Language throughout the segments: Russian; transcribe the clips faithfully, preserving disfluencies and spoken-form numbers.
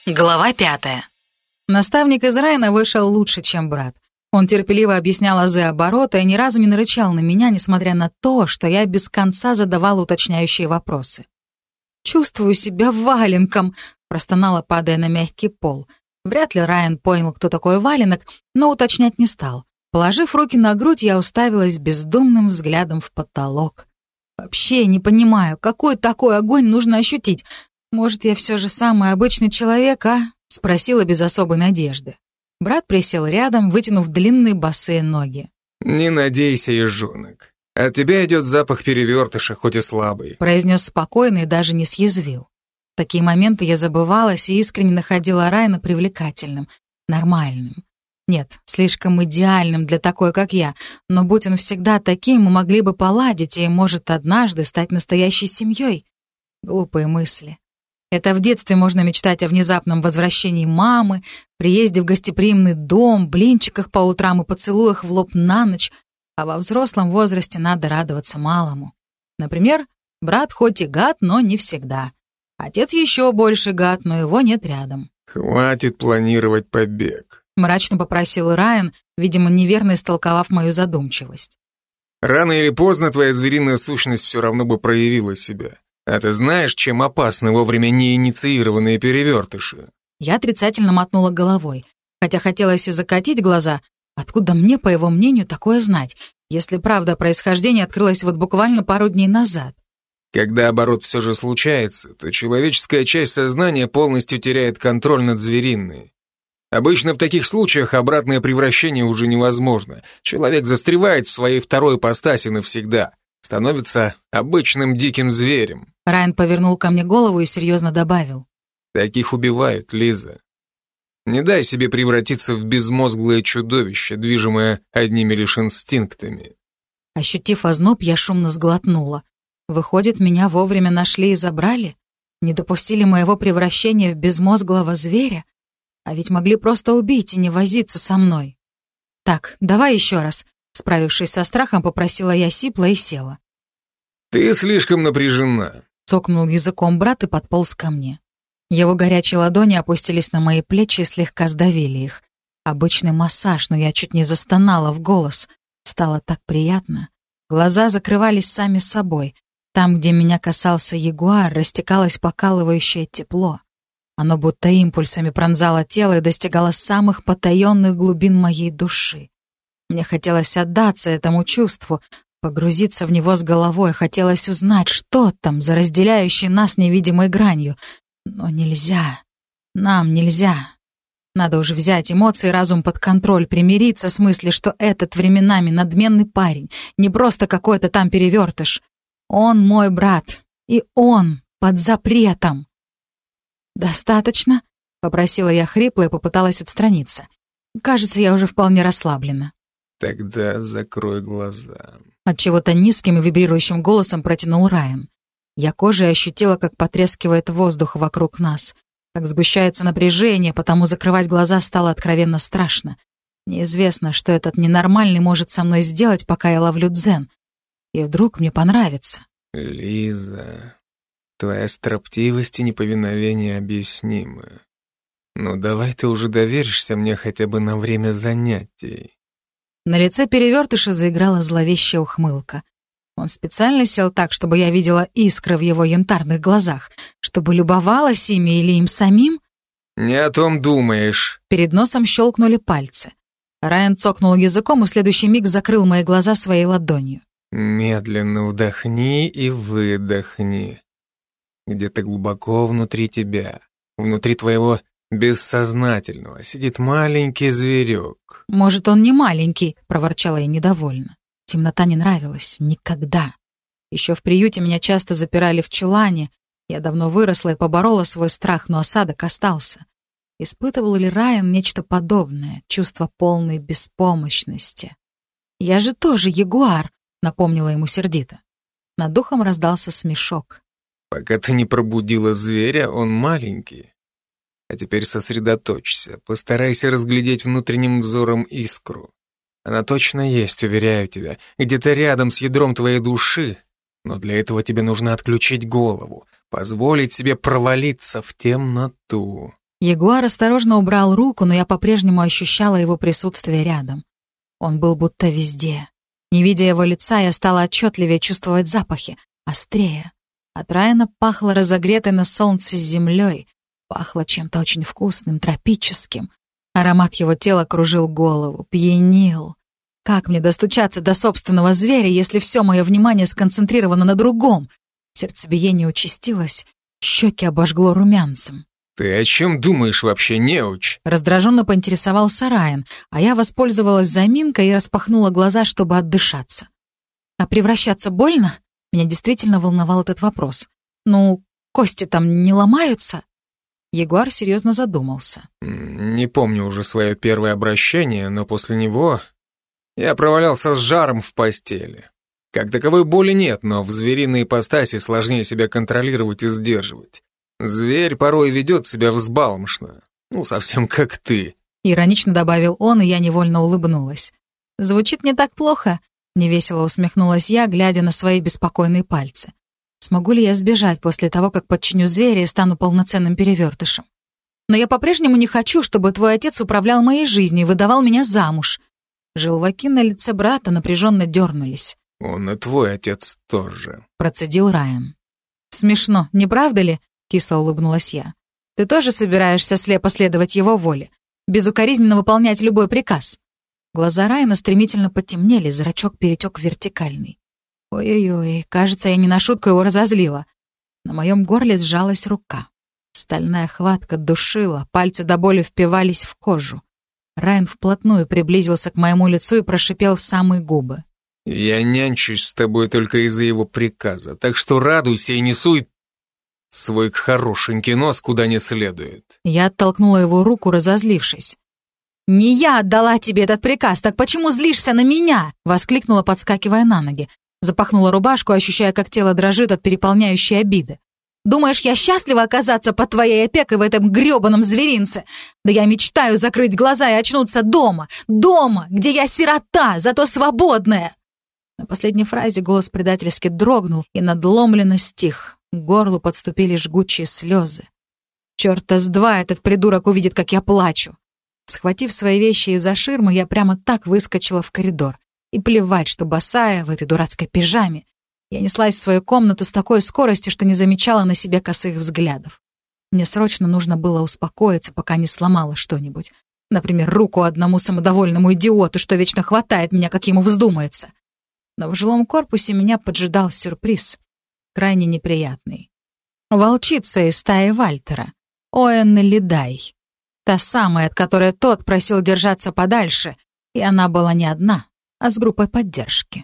Глава пятая. Наставник из Райана вышел лучше, чем брат. Он терпеливо объяснял азы оборота и ни разу не нарычал на меня, несмотря на то, что я без конца задавала уточняющие вопросы. «Чувствую себя валенком», — простонала, падая на мягкий пол. Вряд ли Райан понял, кто такой валенок, но уточнять не стал. Положив руки на грудь, я уставилась бездумным взглядом в потолок. Вообще не понимаю, какой такой огонь нужно ощутить. «Может, я все же самый обычный человек, а?» — спросила без особой надежды. Брат присел рядом, вытянув длинные босые ноги. «Не надейся, ежонок. От тебя идет запах перевертыша, хоть и слабый», — произнес спокойно и даже не съязвил. В такие моменты я забывалась и искренне находила Райана привлекательным, нормальным. Нет, слишком идеальным для такой, как я, но будь он всегда таким, мы могли бы поладить и, может, однажды стать настоящей семьей. Глупые мысли. Это в детстве можно мечтать о внезапном возвращении мамы, приезде в гостеприимный дом, блинчиках по утрам и поцелуях в лоб на ночь, а во взрослом возрасте надо радоваться малому. Например, брат хоть и гад, но не всегда. Отец еще больше гад, но его нет рядом. «Хватит планировать побег», — мрачно попросил Райан, видимо, неверно истолковав мою задумчивость. «Рано или поздно твоя звериная сущность все равно бы проявила себя. А ты знаешь, чем опасны вовремя неинициированные перевертыши?» Я отрицательно мотнула головой, хотя хотелось и закатить глаза. Откуда мне, по его мнению, такое знать, если правда о происхождении открылась вот буквально пару дней назад? Когда оборот все же случается, то человеческая часть сознания полностью теряет контроль над звериной. Обычно в таких случаях обратное превращение уже невозможно. Человек застревает в своей второй ипостаси навсегда, становится обычным диким зверем. Райан повернул ко мне голову и серьезно добавил. Таких убивают, Лиза. Не дай себе превратиться в безмозглое чудовище, движимое одними лишь инстинктами. Ощутив озноб, я шумно сглотнула. Выходит, меня вовремя нашли и забрали? Не допустили моего превращения в безмозглого зверя? А ведь могли просто убить и не возиться со мной. Так, давай еще раз. Справившись со страхом, попросила я сипло и села. «Ты слишком напряжена», — цокнул языком брат и подполз ко мне. Его горячие ладони опустились на мои плечи и слегка сдавили их. Обычный массаж, но я чуть не застонала в голос. Стало так приятно. Глаза закрывались сами собой. Там, где меня касался ягуар, растекалось покалывающее тепло. Оно будто импульсами пронзало тело и достигало самых потаенных глубин моей души. Мне хотелось отдаться этому чувству, погрузиться в него с головой, хотелось узнать, что там за разделяющей нас невидимой гранью. Но нельзя. Нам нельзя. Надо уже взять эмоции и разум под контроль, примириться с мыслью, что этот временами надменный парень, не просто какой-то там перевертыш. Он мой брат, и он под запретом. «Достаточно?» — попросила я хрипло и попыталась отстраниться. Кажется, я уже вполне расслаблена. «Тогда закрой глаза», — отчего-то низким и вибрирующим голосом протянул Райан. Я кожей ощутила, как потрескивает воздух вокруг нас, как сгущается напряжение, потому закрывать глаза стало откровенно страшно. Неизвестно, что этот ненормальный может со мной сделать, пока я ловлю дзен. И вдруг мне понравится. «Лиза, твоя строптивость и неповиновение объяснимы. Но давай ты уже доверишься мне хотя бы на время занятий». На лице перевертыша заиграла зловещая ухмылка. Он специально сел так, чтобы я видела искры в его янтарных глазах, чтобы любовалась ими или им самим. «Не о том думаешь». Перед носом щелкнули пальцы. Райан цокнул языком и в следующий миг закрыл мои глаза своей ладонью. «Медленно вдохни и выдохни. Где-то глубоко внутри тебя, внутри твоего бессознательного, сидит маленький зверек». «Может, он не маленький», — проворчала я недовольно. Темнота не нравилась. Никогда. Еще в приюте меня часто запирали в чулане. Я давно выросла и поборола свой страх, но осадок остался. Испытывал ли Райан нечто подобное, чувство полной беспомощности? «Я же тоже ягуар», — напомнила ему сердито. Над духом раздался смешок. «Пока ты не пробудила зверя, он маленький. А теперь сосредоточься, постарайся разглядеть внутренним взором искру. Она точно есть, уверяю тебя, где-то рядом с ядром твоей души, но для этого тебе нужно отключить голову, позволить себе провалиться в темноту. Ягуар осторожно убрал руку, но я по-прежнему ощущала его присутствие рядом. Он был будто везде. Не видя его лица, я стала отчетливее чувствовать запахи, острее. От Райана пахло разогретой на солнце землей, пахло чем-то очень вкусным, тропическим. Аромат его тела кружил голову, пьянил. Как мне достучаться до собственного зверя, если все мое внимание сконцентрировано на другом? Сердцебиение участилось, щеки обожгло румянцем. «Ты о чем думаешь вообще, неуч?» Раздраженно поинтересовался Райан, а я воспользовалась заминкой и распахнула глаза, чтобы отдышаться. «А превращаться больно?» Меня действительно волновал этот вопрос. «Ну, кости там не ломаются?» Ягуар серьезно задумался. «Не помню уже свое первое обращение, но после него я провалялся с жаром в постели. Как таковой боли нет, но в звериной ипостаси сложнее себя контролировать и сдерживать. Зверь порой ведет себя взбалмошно. Ну, совсем как ты». Иронично добавил он, и я невольно улыбнулась. «Звучит не так плохо», — невесело усмехнулась я, глядя на свои беспокойные пальцы. «Смогу ли я сбежать после того, как подчиню зверя и стану полноценным перевертышем? Но я по-прежнему не хочу, чтобы твой отец управлял моей жизнью и выдавал меня замуж». Желваки на лице брата напряженно дернулись. «Он и твой отец тоже», — процедил Райан. «Смешно, не правда ли?» — кисло улыбнулась я. «Ты тоже собираешься слепо следовать его воле, безукоризненно выполнять любой приказ?» Глаза Райана стремительно потемнели, зрачок перетек в вертикальный. Ой-ой-ой, кажется, я не на шутку его разозлила. На моем горле сжалась рука. Стальная хватка душила, пальцы до боли впивались в кожу. Райан вплотную приблизился к моему лицу и прошипел в самые губы. «Я нянчусь с тобой только из-за его приказа, так что радуйся и не суй свой хорошенький нос куда не следует». Я оттолкнула его руку, разозлившись. «Не я отдала тебе этот приказ, так почему злишься на меня?» — воскликнула, подскакивая на ноги. Запахнула рубашку, ощущая, как тело дрожит от переполняющей обиды. «Думаешь, я счастлива оказаться под твоей опекой в этом грёбаном зверинце? Да я мечтаю закрыть глаза и очнуться дома. Дома, где я сирота, зато свободная!» На последней фразе голос предательски дрогнул и надломленно стих. К горлу подступили жгучие слезы. Чёрта с два этот придурок увидит, как я плачу. Схватив свои вещи из-за ширмы, я прямо так выскочила в коридор. И плевать, что босая в этой дурацкой пижаме. Я неслась в свою комнату с такой скоростью, что не замечала на себе косых взглядов. Мне срочно нужно было успокоиться, пока не сломала что-нибудь. Например, руку одному самодовольному идиоту, что вечно хватает меня, как ему вздумается. Но в жилом корпусе меня поджидал сюрприз. Крайне неприятный. Волчица из стаи Вальтера. Оэнна Ледай. Та самая, от которой тот просил держаться подальше. И она была не одна, а с группой поддержки.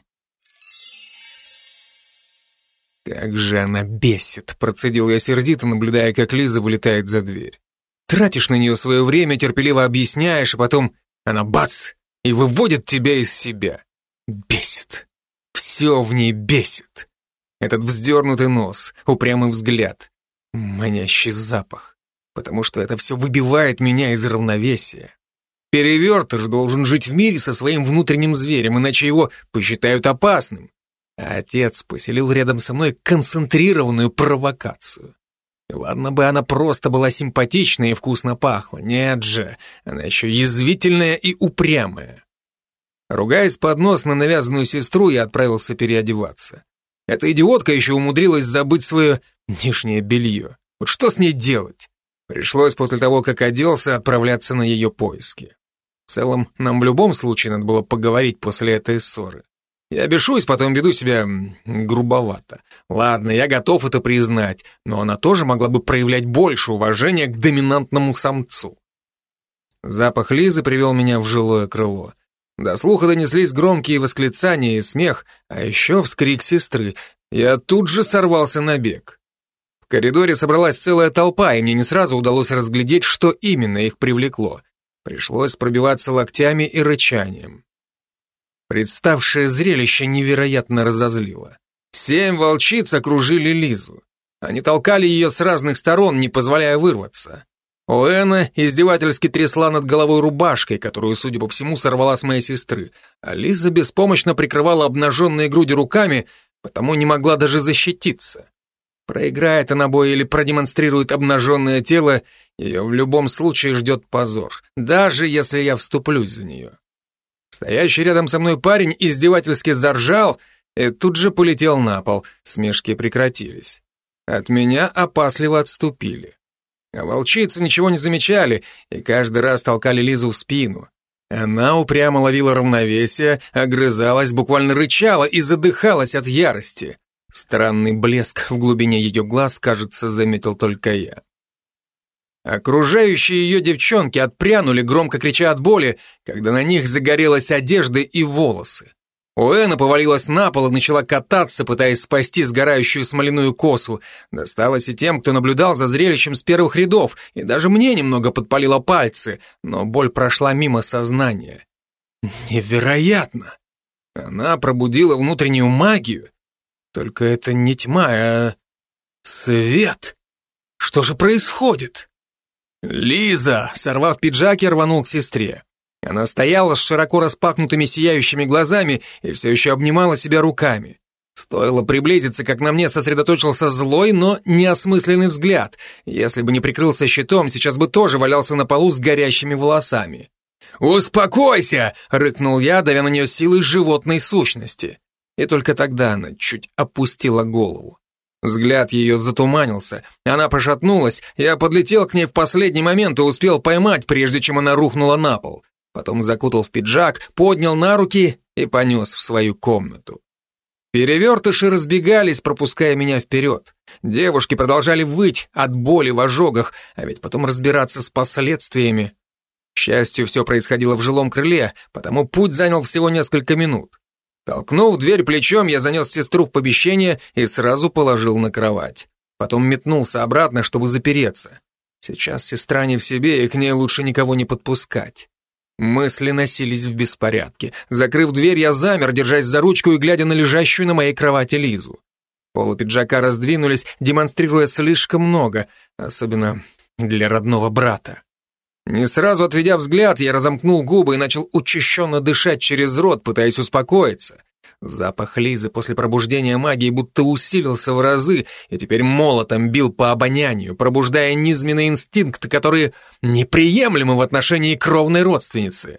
«Как же она бесит!» — процедил я сердито, наблюдая, как Лиза вылетает за дверь. «Тратишь на нее свое время, терпеливо объясняешь, а потом она бац! И выводит тебя из себя. Бесит. Все в ней бесит. Этот вздернутый нос, упрямый взгляд, манящий запах. Потому что это все выбивает меня из равновесия. Перевертыш должен жить в мире со своим внутренним зверем, иначе его посчитают опасным. А отец поселил рядом со мной концентрированную провокацию. И ладно бы она просто была симпатичная и вкусно пахла. Нет же, она еще язвительная и упрямая. Ругаясь под нос на навязанную сестру, я отправился переодеваться. Эта идиотка еще умудрилась забыть свое нижнее белье. Вот что с ней делать? Пришлось после того, как оделся, отправляться на ее поиски. В целом, нам в любом случае надо было поговорить после этой ссоры. Я бешусь, потом веду себя грубовато. Ладно, я готов это признать, но она тоже могла бы проявлять больше уважения к доминантному самцу. Запах Лизы привел меня в жилое крыло. До слуха донеслись громкие восклицания и смех, а еще вскрик сестры. Я тут же сорвался на бег. В коридоре собралась целая толпа, и мне не сразу удалось разглядеть, что именно их привлекло. Пришлось пробиваться локтями и рычанием. Представшее зрелище невероятно разозлило. Семь волчиц окружили Лизу. Они толкали ее с разных сторон, не позволяя вырваться. Оэнна издевательски трясла над головой рубашкой, которую, судя по всему, сорвала с моей сестры, а Лиза беспомощно прикрывала обнаженные груди руками, потому не могла даже защититься. Проиграет она бой или продемонстрирует обнаженное тело, Ее в любом случае ждет позор, даже если я вступлюсь за нее. Стоящий рядом со мной парень издевательски заржал и тут же полетел на пол. Смешки прекратились. От меня опасливо отступили. А волчицы ничего не замечали и каждый раз толкали Лизу в спину. Она упрямо ловила равновесие, огрызалась, буквально рычала и задыхалась от ярости. Странный блеск в глубине ее глаз, кажется, заметил только я. Окружающие ее девчонки отпрянули, громко крича от боли, когда на них загорелась одежда и волосы. Уэна повалилась на пол и начала кататься, пытаясь спасти сгорающую смоляную косу. Досталось и тем, кто наблюдал за зрелищем с первых рядов, и даже мне немного подпалило пальцы, но боль прошла мимо сознания. Невероятно! Она пробудила внутреннюю магию. Только это не тьма, а свет. Что же происходит? Лиза, сорвав пиджак, я рванул к сестре. Она стояла с широко распахнутыми сияющими глазами и все еще обнимала себя руками. Стоило приблизиться, как на мне сосредоточился злой, но неосмысленный взгляд. Если бы не прикрылся щитом, сейчас бы тоже валялся на полу с горящими волосами. «Успокойся!» — рыкнул я, давя на нее силой животной сущности. И только тогда она чуть опустила голову. Взгляд ее затуманился, она пошатнулась, я подлетел к ней в последний момент и успел поймать, прежде чем она рухнула на пол. Потом закутал в пиджак, поднял на руки и понес в свою комнату. Перевертыши разбегались, пропуская меня вперед. Девушки продолжали выть от боли в ожогах, а ведь потом разбираться с последствиями. К счастью, все происходило в жилом крыле, потому путь занял всего несколько минут. Толкнув дверь плечом, я занес сестру в помещение и сразу положил на кровать. Потом метнулся обратно, чтобы запереться. Сейчас сестра не в себе, и к ней лучше никого не подпускать. Мысли носились в беспорядке. Закрыв дверь, я замер, держась за ручку и глядя на лежащую на моей кровати Лизу. Полы пиджака раздвинулись, демонстрируя слишком много, особенно для родного брата. Не сразу отведя взгляд, я разомкнул губы и начал учащенно дышать через рот, пытаясь успокоиться. Запах Лизы после пробуждения магии будто усилился в разы и теперь молотом бил по обонянию, пробуждая низменные инстинкты, которые неприемлемы в отношении кровной родственницы.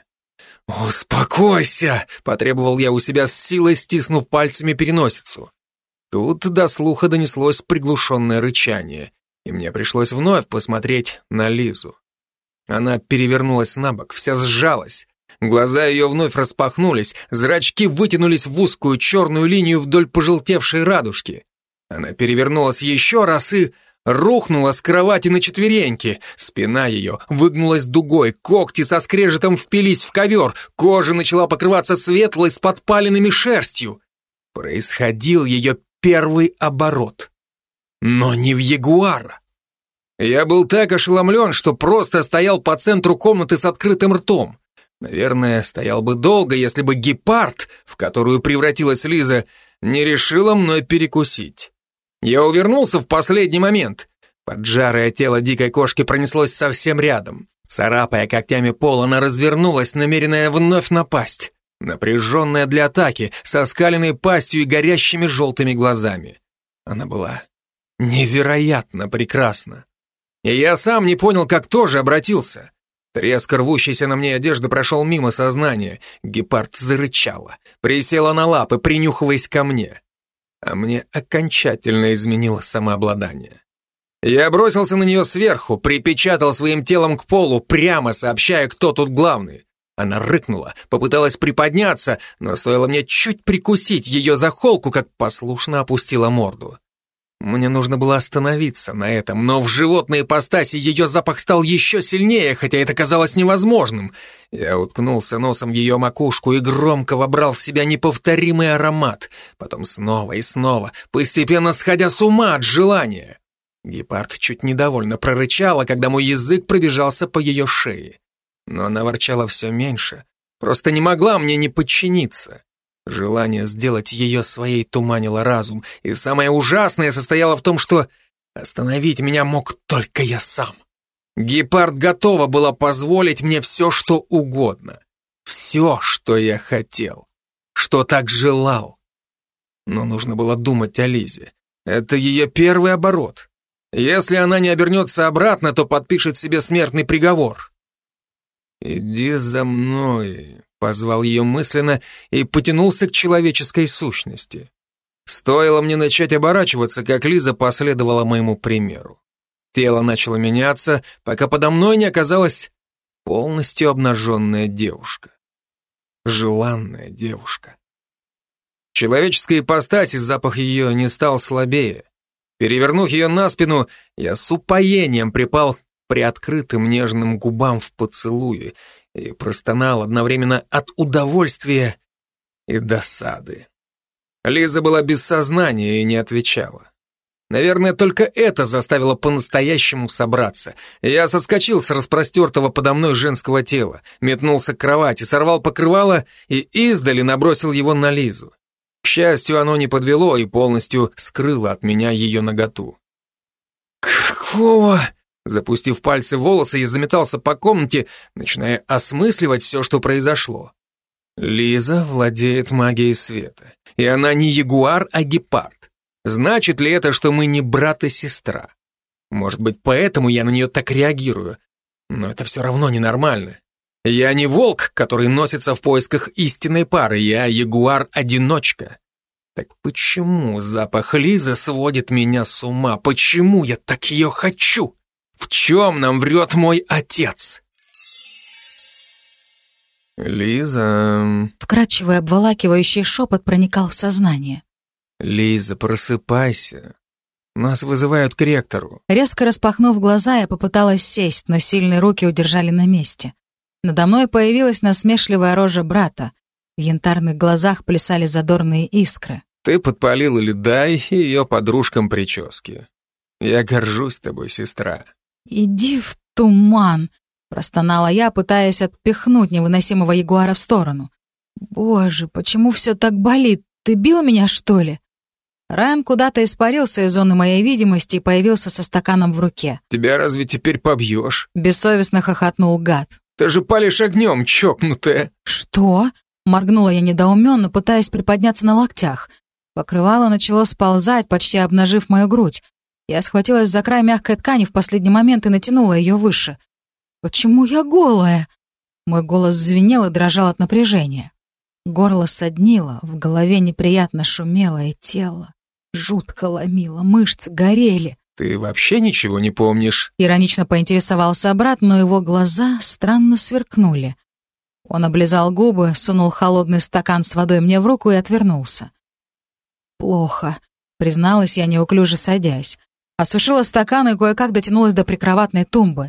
«Успокойся!» — потребовал я у себя с силой, стиснув пальцами переносицу. Тут до слуха донеслось приглушенное рычание, и мне пришлось вновь посмотреть на Лизу. Она перевернулась на бок, вся сжалась. Глаза ее вновь распахнулись, зрачки вытянулись в узкую черную линию вдоль пожелтевшей радужки. Она перевернулась еще раз и рухнула с кровати на четвереньки. Спина ее выгнулась дугой, когти со скрежетом впились в ковер, кожа начала покрываться светлой с подпаленными шерстью. Происходил ее первый оборот. Но не в ягуара. Я был так ошеломлен, что просто стоял по центру комнаты с открытым ртом. Наверное, стоял бы долго, если бы гепард, в которую превратилась Лиза, не решила мной перекусить. Я увернулся в последний момент. Поджарое тело дикой кошки пронеслось совсем рядом. Царапая когтями пол, она развернулась, намеренная вновь напасть. Напряженная для атаки, со скаленной пастью и горящими желтыми глазами. Она была невероятно прекрасна. И я сам не понял, как тоже обратился. Треск рвущейся на мне одежды прошел мимо сознания. Гепард зарычала, присела на лапы, принюхиваясь ко мне. А мне окончательно изменило самообладание. Я бросился на нее сверху, припечатал своим телом к полу, прямо сообщая, кто тут главный. Она рыкнула, попыталась приподняться, но стоило мне чуть прикусить ее за холку, как послушно опустила морду. Мне нужно было остановиться на этом, но в животной ипостаси ее запах стал еще сильнее, хотя это казалось невозможным. Я уткнулся носом в ее макушку и громко вобрал в себя неповторимый аромат, потом снова и снова, постепенно сходя с ума от желания. Гепард чуть недовольно прорычала, когда мой язык пробежался по ее шее. Но она ворчала все меньше, просто не могла мне не подчиниться. Желание сделать ее своей туманило разум, и самое ужасное состояло в том, что остановить меня мог только я сам. Гепард готова была позволить мне все, что угодно. Все, что я хотел, что так желал. Но нужно было думать о Лизе. Это ее первый оборот. Если она не обернется обратно, то подпишет себе смертный приговор. «Иди за мной», — позвал ее мысленно и потянулся к человеческой сущности. Стоило мне начать оборачиваться, как Лиза последовала моему примеру. Тело начало меняться, пока подо мной не оказалась полностью обнаженная девушка. Желанная девушка. В человеческой ипостаси запах ее не стал слабее. Перевернув ее на спину, я с упоением припал к приоткрытым нежным губам в поцелуе и простонал одновременно от удовольствия и досады. Лиза была без сознания и не отвечала. Наверное, только это заставило по-настоящему собраться. Я соскочил с распростертого подо мной женского тела, метнулся к кровати, сорвал покрывало и издали набросил его на Лизу. К счастью, оно не подвело и полностью скрыло от меня ее наготу. «Какого?» Запустив пальцы в волосы, я заметался по комнате, начиная осмысливать все, что произошло. Лиза владеет магией света. И она не ягуар, а гепард. Значит ли это, что мы не брат и сестра? Может быть, поэтому я на нее так реагирую. Но это все равно ненормально. Я не волк, который носится в поисках истинной пары. Я ягуар-одиночка. Так почему запах Лизы сводит меня с ума? Почему я так ее хочу? В чем нам врет мой отец? Лиза... Вкрадчивый обволакивающий шепот проникал в сознание. Лиза, просыпайся. Нас вызывают к ректору. Резко распахнув глаза, я попыталась сесть, но сильные руки удержали на месте. Надо мной появилась насмешливая рожа брата. В янтарных глазах плясали задорные искры. Ты подпалила Ледай и ее подружкам прически. Я горжусь тобой, сестра. «Иди в туман!» — простонала я, пытаясь отпихнуть невыносимого ягуара в сторону. «Боже, почему все так болит? Ты бил меня, что ли?» Райан куда-то испарился из зоны моей видимости и появился со стаканом в руке. «Тебя разве теперь побьешь?» — бессовестно хохотнул гад. «Ты же палишь огнем, чокнутая!» «Что?» — моргнула я недоуменно, пытаясь приподняться на локтях. Покрывало начало сползать, почти обнажив мою грудь. Я схватилась за край мягкой ткани в последний момент и натянула ее выше. «Почему я голая?» Мой голос звенел и дрожал от напряжения. Горло соднило, в голове неприятно шумело, и тело жутко ломило, мышцы горели. «Ты вообще ничего не помнишь?» Иронично поинтересовался брат, но его глаза странно сверкнули. Он облизал губы, сунул холодный стакан с водой мне в руку и отвернулся. «Плохо», — призналась я, неуклюже садясь. Осушила стакан и кое-как дотянулась до прикроватной тумбы.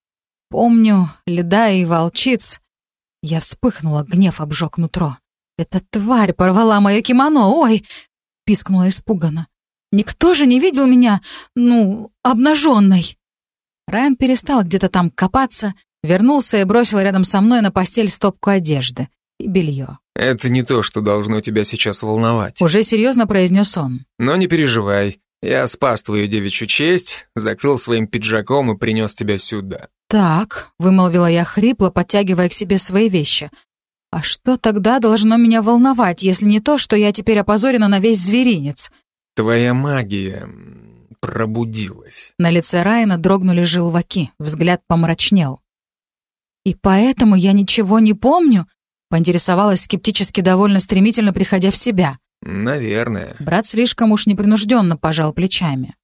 Помню, леда и волчиц. Я вспыхнула, гнев обжег нутро. «Эта тварь порвала мое кимоно! Ой!» — пискнула испуганно. «Никто же не видел меня, ну, обнаженной!» Райан перестал где-то там копаться, вернулся и бросил рядом со мной на постель стопку одежды и белье. «Это не то, что должно тебя сейчас волновать», — уже серьезно произнес он. «Но не переживай. Я спас твою девичью честь, закрыл своим пиджаком и принес тебя сюда». «Так», — вымолвила я хрипло, подтягивая к себе свои вещи. «А что тогда должно меня волновать, если не то, что я теперь опозорена на весь зверинец?» «Твоя магия пробудилась». На лице Райана дрогнули желваки, взгляд помрачнел. «И поэтому я ничего не помню?» — поинтересовалась скептически довольно стремительно, приходя в себя. «Наверное». Брат слишком уж непринужденно пожал плечами.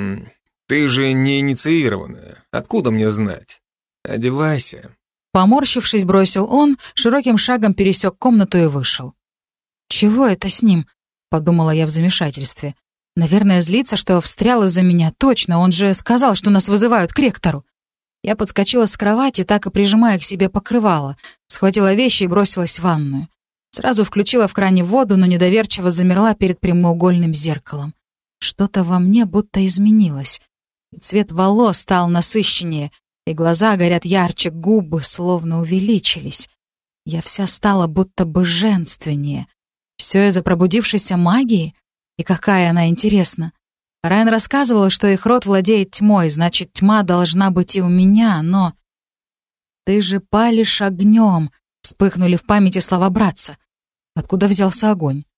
«Ты же не инициированная. Откуда мне знать? Одевайся». Поморщившись, бросил он, широким шагом пересек комнату и вышел. «Чего это с ним?» — подумала я в замешательстве. «Наверное, злится, что встрял из-за меня. Точно, он же сказал, что нас вызывают к ректору». Я подскочила с кровати, так и прижимая к себе покрывало, схватила вещи и бросилась в ванную. Сразу включила в кране воду, но недоверчиво замерла перед прямоугольным зеркалом. Что-то во мне будто изменилось. И цвет волос стал насыщеннее, и глаза горят ярче, губы словно увеличились. Я вся стала будто бы женственнее. Все из-за пробудившейся магии? И какая она интересна. Райан рассказывал, что их род владеет тьмой, значит, тьма должна быть и у меня, но... «Ты же палишь огнем», — вспыхнули в памяти слова братца. Откуда взялся огонь?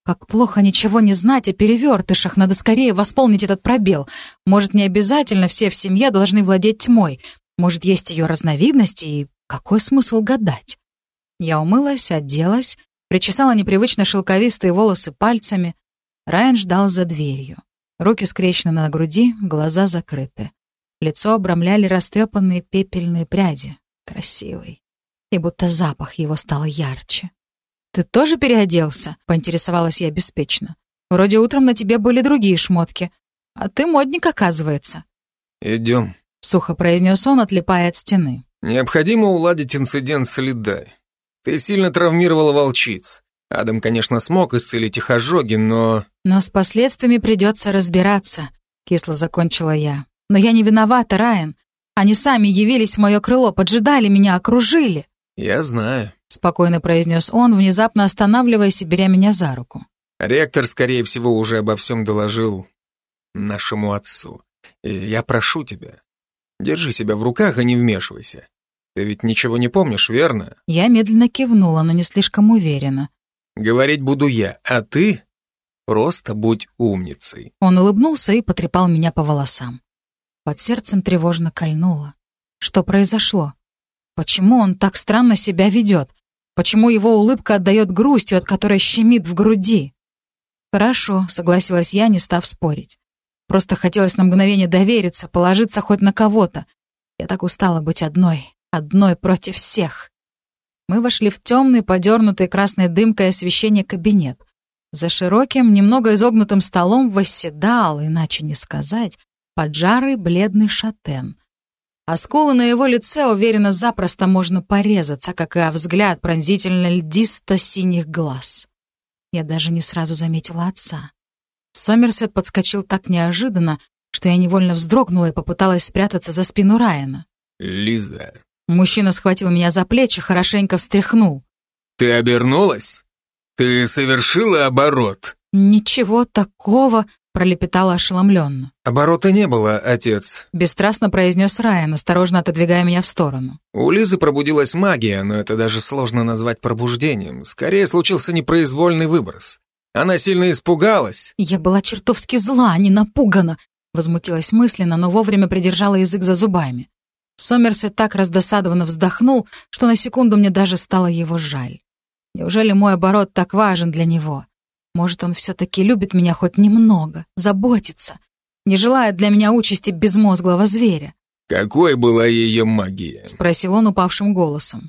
Как плохо ничего не знать о перевертышах, надо скорее восполнить этот пробел. Может, не обязательно все в семье должны владеть тьмой. Может, есть ее разновидности, и какой смысл гадать? Я умылась, оделась, причесала непривычно шелковистые волосы пальцами. Райан ждал за дверью. Руки скрещены на груди, глаза закрыты. Лицо обрамляли растрепанные пепельные пряди. Красивый. И будто запах его стал ярче. «Ты тоже переоделся?» — поинтересовалась я беспечно. «Вроде утром на тебе были другие шмотки. А ты модник, оказывается». «Идем», — сухо произнес он, отлипая от стены. «Необходимо уладить инцидент с Лидай. Ты сильно травмировала волчиц. Адам, конечно, смог исцелить их ожоги, но...» «Но с последствиями придется разбираться», — кисло закончила я. «Но я не виновата, Райан. Они сами явились в мое крыло, поджидали меня, окружили». «Я знаю», — спокойно произнес он, внезапно останавливаясь и беря меня за руку. «Ректор, скорее всего, уже обо всем доложил нашему отцу. И я прошу тебя, держи себя в руках и не вмешивайся. Ты ведь ничего не помнишь, верно?» Я медленно кивнула, но не слишком уверенно. «Говорить буду я, а ты просто будь умницей». Он улыбнулся и потрепал меня по волосам. Под сердцем тревожно кольнуло. Что произошло? Почему он так странно себя ведет? Почему его улыбка отдает грустью, от которой щемит в груди? «Хорошо», — согласилась я, не став спорить. Просто хотелось на мгновение довериться, положиться хоть на кого-то. Я так устала быть одной, одной против всех. Мы вошли в темный, подернутый красной дымкой освещение кабинет. За широким, немного изогнутым столом восседал, иначе не сказать, поджарый бледный шатен. А скулы на его лице, уверенно, запросто можно порезаться, как и о взгляд пронзительно льдисто-синих глаз. Я даже не сразу заметила отца. Сомерсет подскочил так неожиданно, что я невольно вздрогнула и попыталась спрятаться за спину Райана. «Лиза...» Мужчина схватил меня за плечи, хорошенько встряхнул. «Ты обернулась? Ты совершила оборот?» «Ничего такого», — пролепетала ошеломленно. «Оборота не было, отец», — бесстрастно произнес Райан, осторожно отодвигая меня в сторону. «У Лизы пробудилась магия, но это даже сложно назвать пробуждением. Скорее случился непроизвольный выброс. Она сильно испугалась». «Я была чертовски зла, а не напугана», — возмутилась мысленно, но вовремя придержала язык за зубами. Сомерсет так раздосадованно вздохнул, что на секунду мне даже стало его жаль. Неужели мой оборот так важен для него? Может, он все-таки любит меня хоть немного, заботится, не желает для меня участи безмозглого зверя? «Какой была ее магия?» — спросил он упавшим голосом.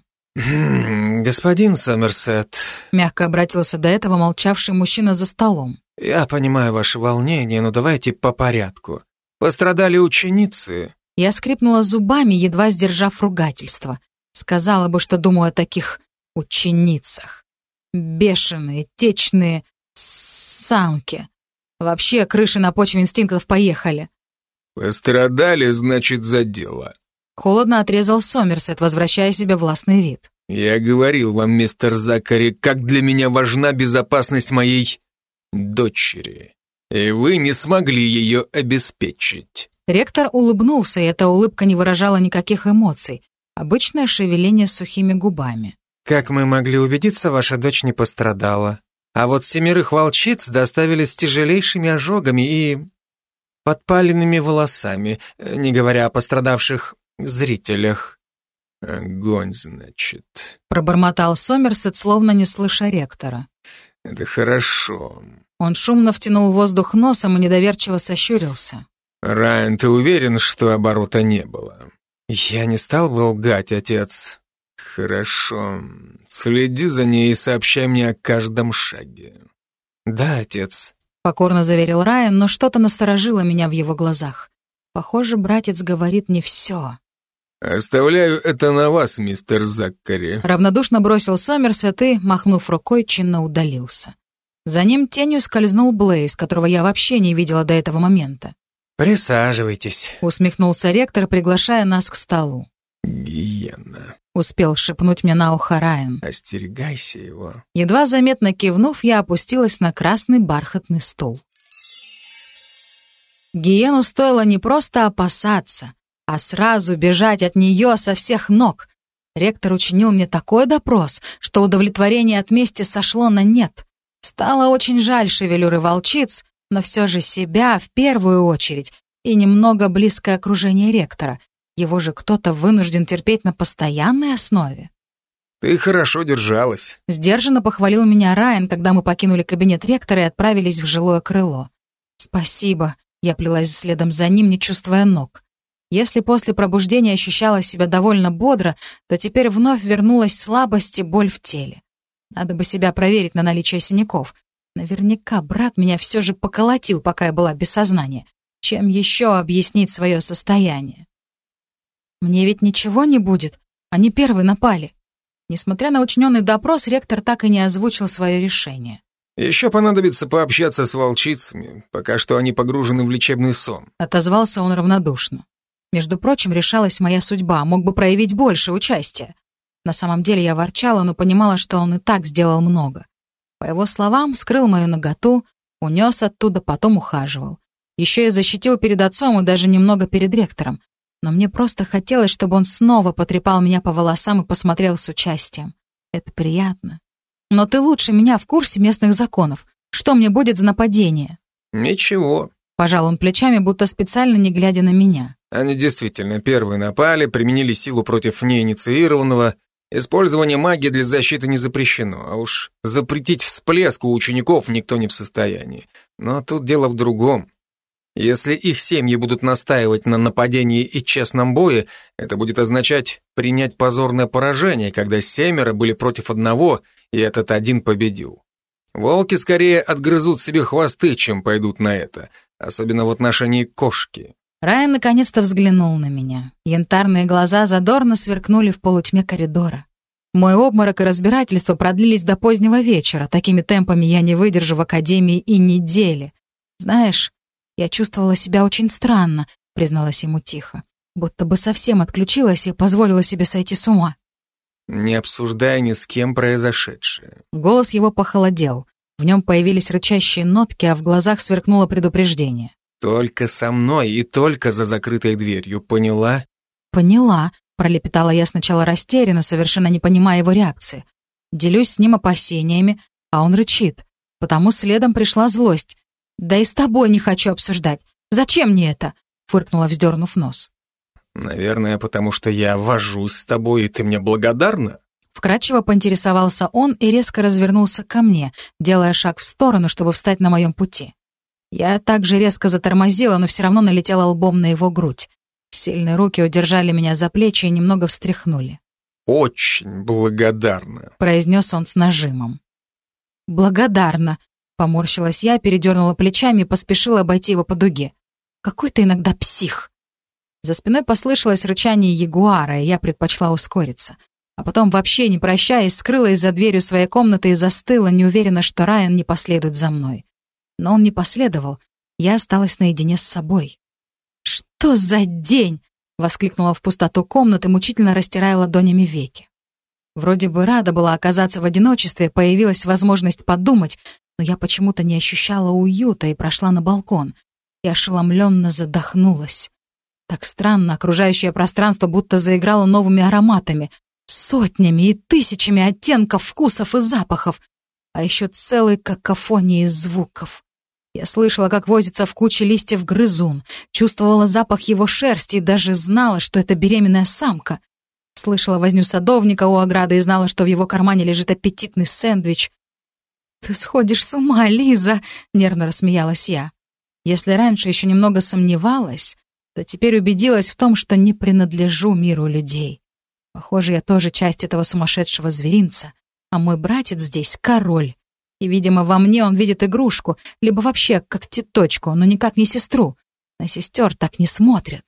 «Господин Сомерсет», — мягко обратился до этого молчавший мужчина за столом. «Я понимаю ваше волнение, но давайте по порядку. Пострадали ученицы». Я скрипнула зубами, едва сдержав ругательство. Сказала бы, что думаю о таких ученицах. Бешеные, течные самки. Вообще, крыши на почве инстинктов поехали. «Пострадали, значит, за дело». Холодно отрезал Сомерсет, возвращая себе властный вид. «Я говорил вам, мистер Закари, как для меня важна безопасность моей дочери. И вы не смогли ее обеспечить». Ректор улыбнулся, и эта улыбка не выражала никаких эмоций. Обычное шевеление сухими губами. «Как мы могли убедиться, ваша дочь не пострадала. А вот семерых волчиц доставили с тяжелейшими ожогами и подпаленными волосами, не говоря о пострадавших зрителях». «Огонь, значит», — пробормотал Сомерсет, словно не слыша ректора. «Это хорошо». Он шумно втянул воздух носом и недоверчиво сощурился. «Райан, ты уверен, что оборота не было?» «Я не стал бы лгать, отец». «Хорошо. Следи за ней и сообщай мне о каждом шаге». «Да, отец», — покорно заверил Райан, но что-то насторожило меня в его глазах. Похоже, братец говорит не все. «Оставляю это на вас, мистер Заккари», — равнодушно бросил Сомерсет и, махнув рукой, чинно удалился. За ним тенью скользнул Блейз, которого я вообще не видела до этого момента. «Присаживайтесь», — усмехнулся ректор, приглашая нас к столу. «Гиена», — успел шепнуть мне на ухо Райан. «Остерегайся его». Едва заметно кивнув, я опустилась на красный бархатный стул. Гиену стоило не просто опасаться, а сразу бежать от нее со всех ног. Ректор учинил мне такой допрос, что удовлетворение от мести сошло на нет. Стало очень жаль шевелюры волчиц, но все же себя в первую очередь и немного близкое окружение ректора. Его же кто-то вынужден терпеть на постоянной основе. Ты хорошо держалась. Сдержанно похвалил меня Райан, когда мы покинули кабинет ректора и отправились в жилое крыло. Спасибо. Я плелась следом за ним, не чувствуя ног. Если после пробуждения ощущала себя довольно бодро, то теперь вновь вернулась слабость и боль в теле. Надо бы себя проверить на наличие синяков. Наверняка брат меня все же поколотил, пока я была без сознания. Чем еще объяснить свое состояние? Мне ведь ничего не будет. Они первые напали. Несмотря на учиненный допрос, ректор так и не озвучил свое решение. Еще понадобится пообщаться с волчицами, пока что они погружены в лечебный сон. Отозвался он равнодушно. Между прочим, решалась моя судьба, мог бы проявить больше участия. На самом деле я ворчала, но понимала, что он и так сделал много. По его словам, скрыл мою наготу, унес оттуда, потом ухаживал. Еще и защитил перед отцом и даже немного перед ректором. Но мне просто хотелось, чтобы он снова потрепал меня по волосам и посмотрел с участием. Это приятно. Но ты лучше меня в курсе местных законов. Что мне будет за нападение? Ничего. Пожал он плечами, будто специально не глядя на меня. Они действительно первые напали, применили силу против неинициированного. Использование магии для защиты не запрещено, а уж запретить всплеск у учеников никто не в состоянии. Но тут дело в другом. Если их семьи будут настаивать на нападении и честном бое, это будет означать принять позорное поражение, когда семеро были против одного, и этот один победил. Волки скорее отгрызут себе хвосты, чем пойдут на это, особенно в отношении кошки. Райан наконец-то взглянул на меня. Янтарные глаза задорно сверкнули в полутьме коридора. Мой обморок и разбирательство продлились до позднего вечера. Такими темпами я не выдержу в академии и недели. Знаешь, я чувствовала себя очень странно, призналась ему тихо. Будто бы совсем отключилась и позволила себе сойти с ума. Не обсуждай ни с кем произошедшее. Голос его похолодел. В нем появились рычащие нотки, а в глазах сверкнуло предупреждение. Только со мной и только за закрытой дверью, поняла? Поняла, пролепетала я сначала растерянно, совершенно не понимая его реакции. Делюсь с ним опасениями, а он рычит. Потому следом пришла злость. «Да и с тобой не хочу обсуждать. Зачем мне это?» — фыркнула, вздернув нос. «Наверное, потому что я вожусь с тобой, и ты мне благодарна?» Вкратчиво поинтересовался он и резко развернулся ко мне, делая шаг в сторону, чтобы встать на моем пути. Я также резко затормозила, но все равно налетела лбом на его грудь. Сильные руки удержали меня за плечи и немного встряхнули. «Очень благодарна», — произнес он с нажимом. «Благодарна», — поморщилась я, передернула плечами и поспешила обойти его по дуге. «Какой ты иногда псих!» За спиной послышалось рычание ягуара, и я предпочла ускориться. А потом, вообще не прощаясь, скрылась за дверью своей комнаты и застыла, неуверенно, что Райан не последует за мной. Но он не последовал. Я осталась наедине с собой. «Что за день?» — воскликнула в пустоту комнаты, мучительно растирая ладонями веки. Вроде бы рада была оказаться в одиночестве, появилась возможность подумать, но я почему-то не ощущала уюта и прошла на балкон. И ошеломленно задохнулась. Так странно, окружающее пространство будто заиграло новыми ароматами, сотнями и тысячами оттенков, вкусов и запахов, а еще целой какофонией звуков. Я слышала, как возится в куче листьев грызун, чувствовала запах его шерсти и даже знала, что это беременная самка. Слышала возню садовника у ограды и знала, что в его кармане лежит аппетитный сэндвич. «Ты сходишь с ума, Лиза!» — нервно рассмеялась я. Если раньше еще немного сомневалась, то теперь убедилась в том, что не принадлежу миру людей. Похоже, я тоже часть этого сумасшедшего зверинца, а мой братец здесь — король. И, видимо, во мне он видит игрушку, либо вообще как теточку, но никак не сестру. На сестер так не смотрят.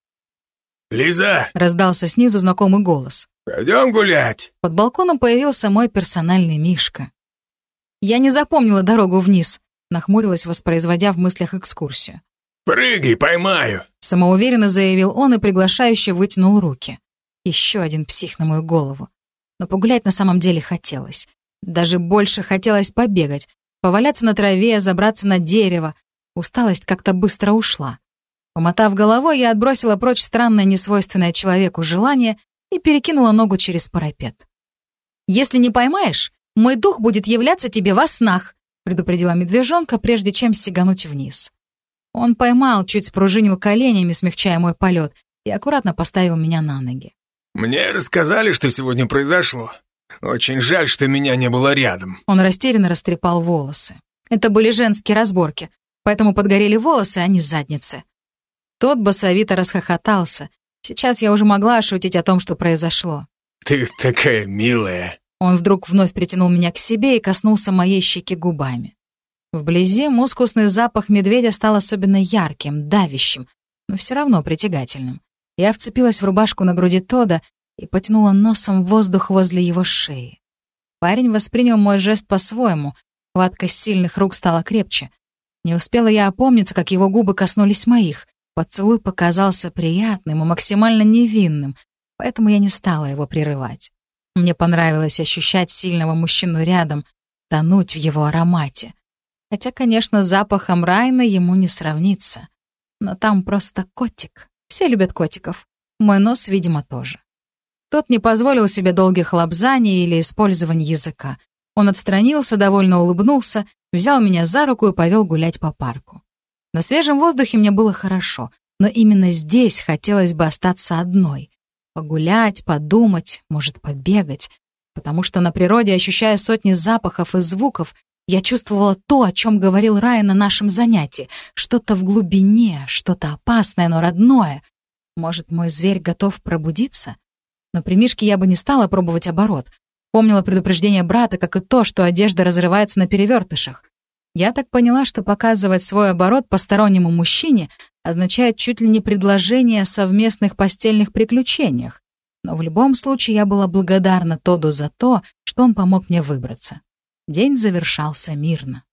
«Лиза!» — раздался снизу знакомый голос. «Пойдем гулять!» Под балконом появился мой персональный Мишка. Я не запомнила дорогу вниз, нахмурилась, воспроизводя в мыслях экскурсию. «Прыгай, поймаю!» — самоуверенно заявил он и приглашающе вытянул руки. Еще один псих на мою голову. Но погулять на самом деле хотелось. Даже больше хотелось побегать, поваляться на траве, забраться на дерево. Усталость как-то быстро ушла. Помотав головой, я отбросила прочь странное, несвойственное человеку желание и перекинула ногу через парапет. «Если не поймаешь, мой дух будет являться тебе во снах», — предупредила медвежонка, прежде чем сигануть вниз. Он поймал, чуть спружинил коленями, смягчая мой полет, и аккуратно поставил меня на ноги. «Мне рассказали, что сегодня произошло. Очень жаль, что меня не было рядом». Он растерянно растрепал волосы. Это были женские разборки, поэтому подгорели волосы, а не задницы. Тот басовито расхохотался. Сейчас я уже могла шутить о том, что произошло. «Ты такая милая». Он вдруг вновь притянул меня к себе и коснулся моей щеки губами. Вблизи мускусный запах медведя стал особенно ярким, давящим, но все равно притягательным. Я вцепилась в рубашку на груди Тодда и потянула носом воздух возле его шеи. Парень воспринял мой жест по-своему, хватка сильных рук стала крепче. Не успела я опомниться, как его губы коснулись моих. Поцелуй показался приятным и максимально невинным, поэтому я не стала его прерывать. Мне понравилось ощущать сильного мужчину рядом, тонуть в его аромате. Хотя, конечно, запахом Райана ему не сравнится. Но там просто котик. Все любят котиков. Мой нос, видимо, тоже. Тот не позволил себе долгих лапзаний или использования языка. Он отстранился, довольно улыбнулся, взял меня за руку и повел гулять по парку. На свежем воздухе мне было хорошо, но именно здесь хотелось бы остаться одной. Погулять, подумать, может, побегать. Потому что на природе, ощущая сотни запахов и звуков, я чувствовала то, о чем говорил Райан на нашем занятии. Что-то в глубине, что-то опасное, но родное. Может, мой зверь готов пробудиться? Но при Мишке я бы не стала пробовать оборот. Помнила предупреждение брата, как и то, что одежда разрывается на перевертышах. Я так поняла, что показывать свой оборот постороннему мужчине означает чуть ли не предложение о совместных постельных приключениях. Но в любом случае я была благодарна Тодду за то, что он помог мне выбраться. День завершался мирно.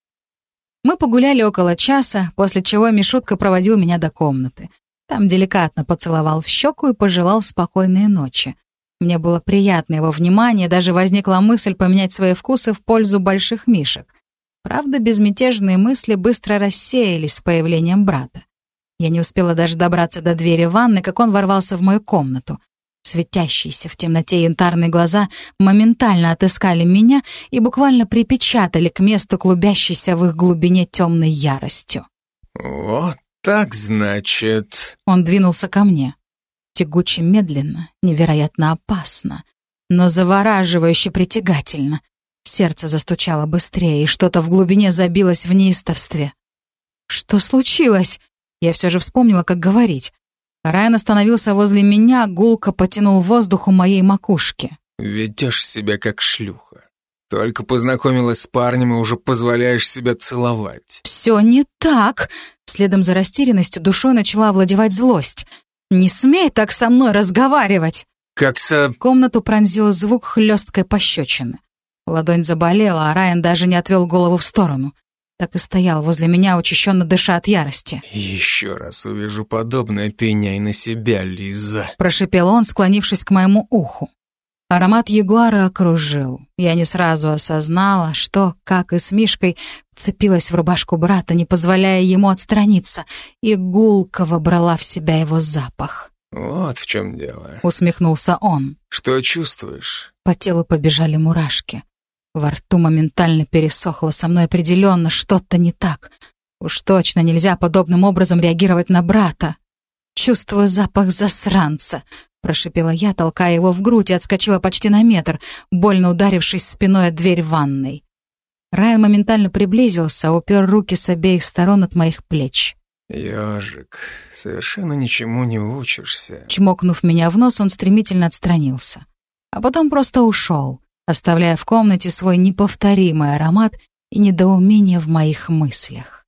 Мы погуляли около часа, после чего Мишутка проводил меня до комнаты. Там деликатно поцеловал в щеку и пожелал спокойной ночи. Мне было приятно его внимание, даже возникла мысль поменять свои вкусы в пользу больших мишек. Правда, безмятежные мысли быстро рассеялись с появлением брата. Я не успела даже добраться до двери ванны, как он ворвался в мою комнату. Светящиеся в темноте янтарные глаза моментально отыскали меня и буквально припечатали к месту клубящейся в их глубине темной яростью. «Вот так, значит...» Он двинулся ко мне. Тягуче медленно, невероятно опасно, но завораживающе притягательно. Сердце застучало быстрее, и что-то в глубине забилось в неистовстве. «Что случилось?» Я все же вспомнила, как говорить. Райан остановился возле меня, гулко потянул воздух у моей макушки. «Ведешь себя как шлюха. Только познакомилась с парнем и уже позволяешь себя целовать». «Все не так!» Следом за растерянностью душой начала овладевать злость. «Не смей так со мной разговаривать!» «Как со...» Комнату пронзил звук хлесткой пощечины. Ладонь заболела, а Райан даже не отвел голову в сторону. Так и стоял возле меня, учащенно дыша от ярости. «Еще раз увижу подобное, пеняй на себя, Лиза», — прошипел он, склонившись к моему уху. Аромат ягуара окружил. Я не сразу осознала, что, как и с Мишкой, вцепилась в рубашку брата, не позволяя ему отстраниться, и гулко вобрала в себя его запах. «Вот в чем дело», — усмехнулся он. «Что чувствуешь?» По телу побежали мурашки. Во рту моментально пересохло, со мной определенно что-то не так. Уж точно нельзя подобным образом реагировать на брата. «Чувствую запах засранца», — прошипела я, толкая его в грудь, и отскочила почти на метр, больно ударившись спиной о дверь ванной. Райан моментально приблизился, упер руки с обеих сторон от моих плеч. «Ежик, совершенно ничему не учишься». Чмокнув меня в нос, он стремительно отстранился. А потом просто ушел, оставляя в комнате свой неповторимый аромат и недоумение в моих мыслях.